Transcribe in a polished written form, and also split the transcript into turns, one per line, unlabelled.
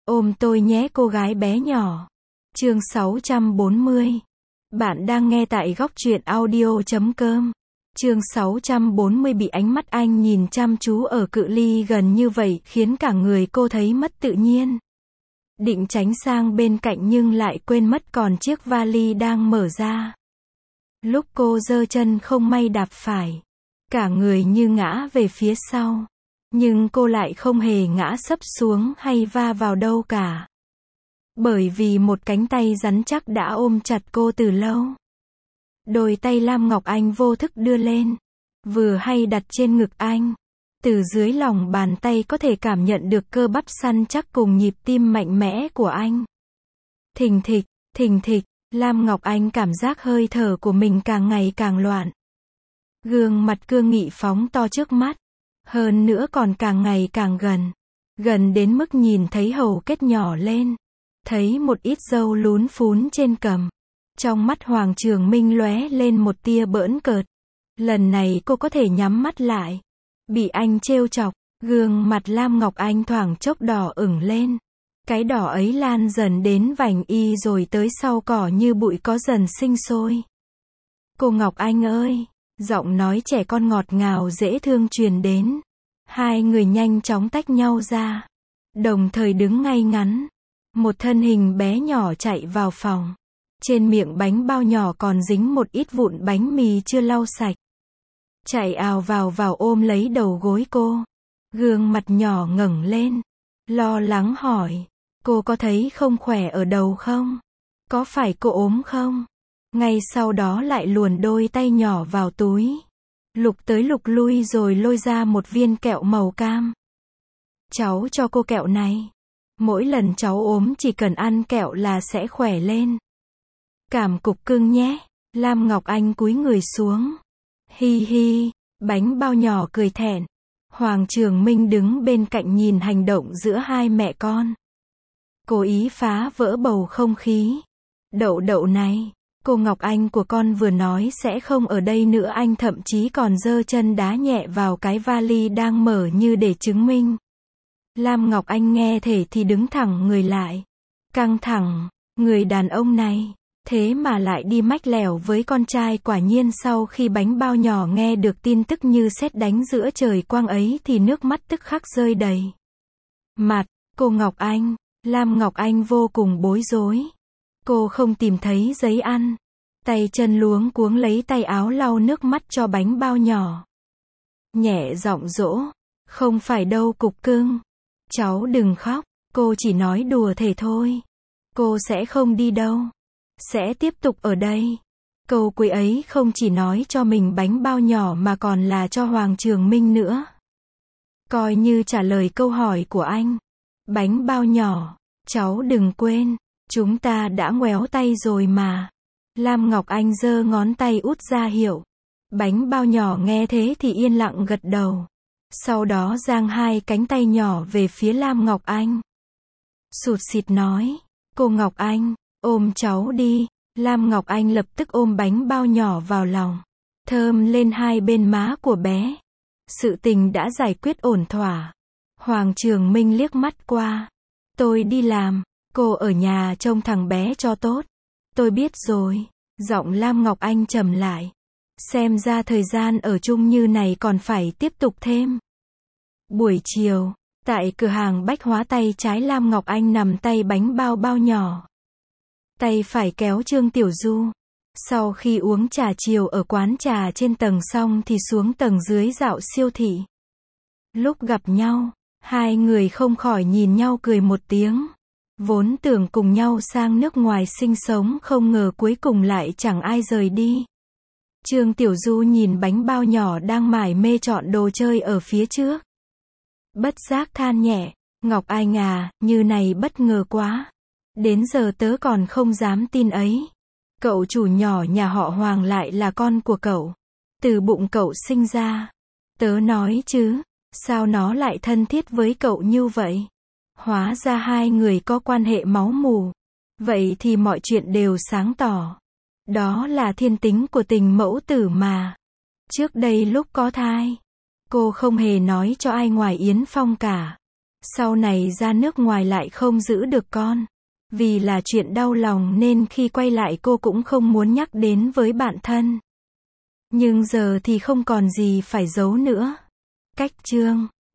Ôm tôi nhé cô gái bé nhỏ. Chương 640. Bạn đang nghe tại góc truyện audio.com. Chương 640 bị ánh mắt anh nhìn chăm chú ở cự ly gần như vậy khiến cả người cô thấy mất tự nhiên. Định tránh sang bên cạnh nhưng lại quên mất còn chiếc vali đang mở ra. Lúc cô giơ chân không may đạp phải. Cả người như ngã về phía sau. Nhưng cô lại không hề ngã sấp xuống hay va vào đâu cả. Bởi vì một cánh tay rắn chắc đã ôm chặt cô từ lâu. Đôi tay Lam Ngọc Anh vô thức đưa lên. Vừa hay đặt trên ngực anh. Từ dưới lòng bàn tay có thể cảm nhận được cơ bắp săn chắc cùng nhịp tim mạnh mẽ của anh. Thình thịch, thình thịch, Lam Ngọc Anh cảm giác hơi thở của mình càng ngày càng loạn. Gương mặt cương nghị phóng to trước mắt. Hơn nữa còn càng ngày càng gần. Gần đến mức nhìn thấy hầu kết nhỏ lên. Thấy một ít râu lún phún trên cằm. Trong mắt Hoàng Trường Minh lóe lên một tia bỡn cợt. Lần này cô có thể nhắm mắt lại. Bị anh trêu chọc, gương mặt Lam Ngọc Anh thoảng chốc đỏ ửng lên. Cái đỏ ấy lan dần đến vành y rồi tới sau cỏ như bụi có dần sinh sôi. Cô Ngọc Anh ơi! Giọng nói trẻ con ngọt ngào dễ thương truyền đến. Hai người nhanh chóng tách nhau ra. Đồng thời đứng ngay ngắn. Một thân hình bé nhỏ chạy vào phòng. Trên miệng bánh bao nhỏ còn dính một ít vụn bánh mì chưa lau sạch. Chạy ào vào ôm lấy đầu gối cô. Gương mặt nhỏ ngẩng lên. Lo lắng hỏi. Cô có thấy không khỏe ở đầu không? Có phải cô ốm không? Ngay sau đó lại luồn đôi tay nhỏ vào túi. Lục tới lục lui rồi lôi ra một viên kẹo màu cam. Cháu cho cô kẹo này. Mỗi lần cháu ốm chỉ cần ăn kẹo là sẽ khỏe lên. Cảm cục cưng nhé. Lam Ngọc Anh cúi người xuống. Hi hi, bánh bao nhỏ cười thẹn. Hoàng Trường Minh đứng bên cạnh nhìn hành động giữa hai mẹ con. Cố ý phá vỡ bầu không khí. Đậu này. Cô Ngọc Anh của con vừa nói sẽ không ở đây nữa, anh thậm chí còn giơ chân đá nhẹ vào cái vali đang mở như để chứng minh. Lam Ngọc Anh nghe thế thì đứng thẳng người lại. Căng thẳng, người đàn ông này, thế mà lại đi mách lẻo với con trai. Quả nhiên sau khi bánh bao nhỏ nghe được tin tức như sét đánh giữa trời quang ấy thì nước mắt tức khắc rơi đầy mặt. Cô Ngọc Anh, Lam Ngọc Anh vô cùng bối rối. Cô không tìm thấy giấy ăn. Tay chân luống cuống lấy tay áo lau nước mắt cho bánh bao nhỏ. Nhẹ giọng dỗ. Không phải đâu cục cưng. Cháu đừng khóc. Cô chỉ nói đùa thể thôi. Cô sẽ không đi đâu. Sẽ tiếp tục ở đây. Câu cuối ấy không chỉ nói cho mình bánh bao nhỏ mà còn là cho Hoàng Trường Minh nữa. Coi như trả lời câu hỏi của anh. Bánh bao nhỏ, cháu đừng quên. Chúng ta đã ngoéo tay rồi mà. Lam Ngọc Anh giơ ngón tay út ra hiệu. Bánh bao nhỏ nghe thế thì yên lặng gật đầu. Sau đó giang hai cánh tay nhỏ về phía Lam Ngọc Anh. Sụt sịt nói. Cô Ngọc Anh, ôm cháu đi. Lam Ngọc Anh lập tức ôm bánh bao nhỏ vào lòng. Thơm lên hai bên má của bé. Sự tình đã giải quyết ổn thỏa. Hoàng Trường Minh liếc mắt qua. Tôi đi làm. Cô ở nhà trông thằng bé cho tốt. Tôi biết rồi. Giọng Lam Ngọc Anh trầm lại. Xem ra thời gian ở chung như này còn phải tiếp tục thêm. Buổi chiều, tại cửa hàng bách hóa, tay trái Lam Ngọc Anh nằm tay bánh bao bao nhỏ. Tay phải kéo Trương Tiểu Du. Sau khi uống trà chiều ở quán trà trên tầng xong thì xuống tầng dưới dạo siêu thị. Lúc gặp nhau, hai người không khỏi nhìn nhau cười một tiếng. Vốn tưởng cùng nhau sang nước ngoài sinh sống, không ngờ cuối cùng lại chẳng ai rời đi. Trương Tiểu Du nhìn bánh bao nhỏ đang mải mê chọn đồ chơi ở phía trước. Bất giác than nhẹ. Ngọc Anh à, như này bất ngờ quá. Đến giờ tớ còn không dám tin ấy. Cậu chủ nhỏ nhà họ Hoàng lại là con của cậu. Từ bụng cậu sinh ra. Tớ nói chứ, sao nó lại thân thiết với cậu như vậy? Hóa ra hai người có quan hệ máu mủ. Vậy thì mọi chuyện đều sáng tỏ. Đó là thiên tính của tình mẫu tử mà. Trước đây lúc có thai, cô không hề nói cho ai ngoài Yến Phong cả. Sau này ra nước ngoài lại không giữ được con. Vì là chuyện đau lòng nên khi quay lại cô cũng không muốn nhắc đến với bạn thân. Nhưng giờ thì không còn gì phải giấu nữa. Cách chương